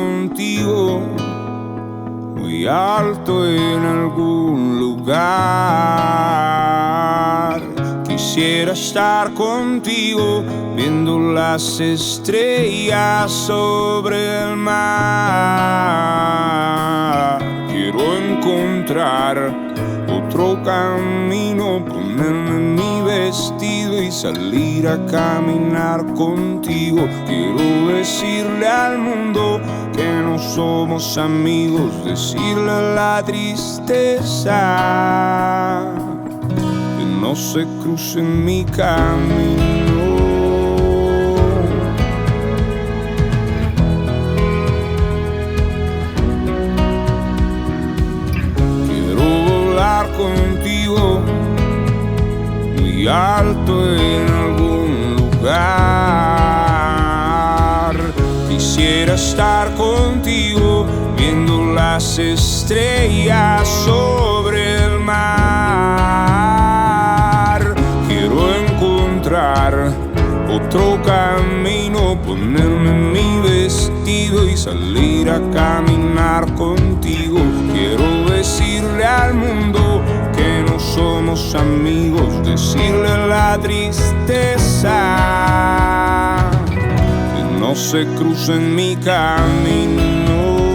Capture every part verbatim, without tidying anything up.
contigo, muy alto en algún lugar. Quisiera estar contigo, viendo las estrellas sobre el mar. Quiero encontrar otro camino, ponerme mi vestido y salir a caminar contigo. Quiero decirle al mundo que no somos amigos, decirle a la tristeza que no se cruce en mi camino. Contigo, muy alto en algún lugar. Quisiera estar contigo, viendo las estrellas sobre el mar. Quiero encontrar otro camino, ponerme mi vestido y salir a caminar contigo. Quiero decirle al mundo que no somos amigos, decirle a la tristeza que no se cruce en mi camino.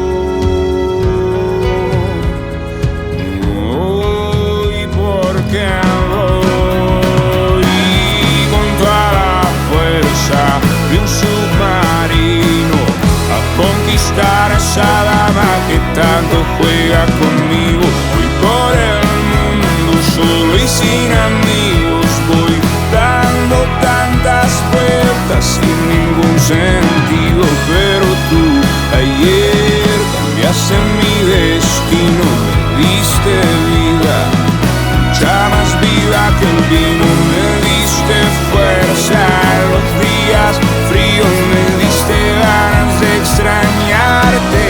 Hoy porque voy con toda la fuerza de un submarino a conquistar a esa dama que tanto juega conmigo. Voy por el mundo solo y sin amigos, voy dando tantas vueltas sin ningún sentido. Pero tú ayer cambiaste mi destino, me diste vida, mucha más vida que el vino. Me diste fuerza en los días fríos, me diste ganas de extrañarte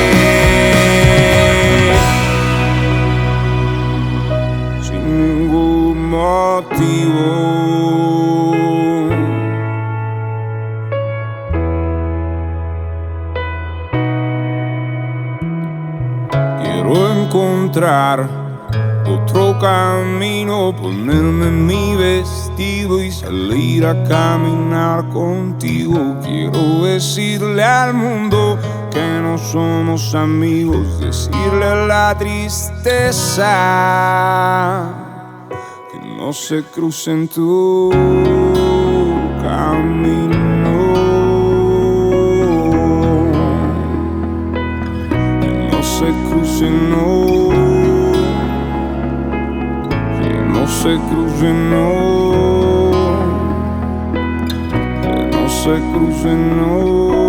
sin ningún motivo. Quiero encontrar otro camino, ponerme mi vestido y salir a caminar contigo. Quiero decirle al mundo que no somos amigos, decirle a la tristeza que no se cruce en tu camino, que no se cruce, no. No se cruce, no, que no se cruce, no.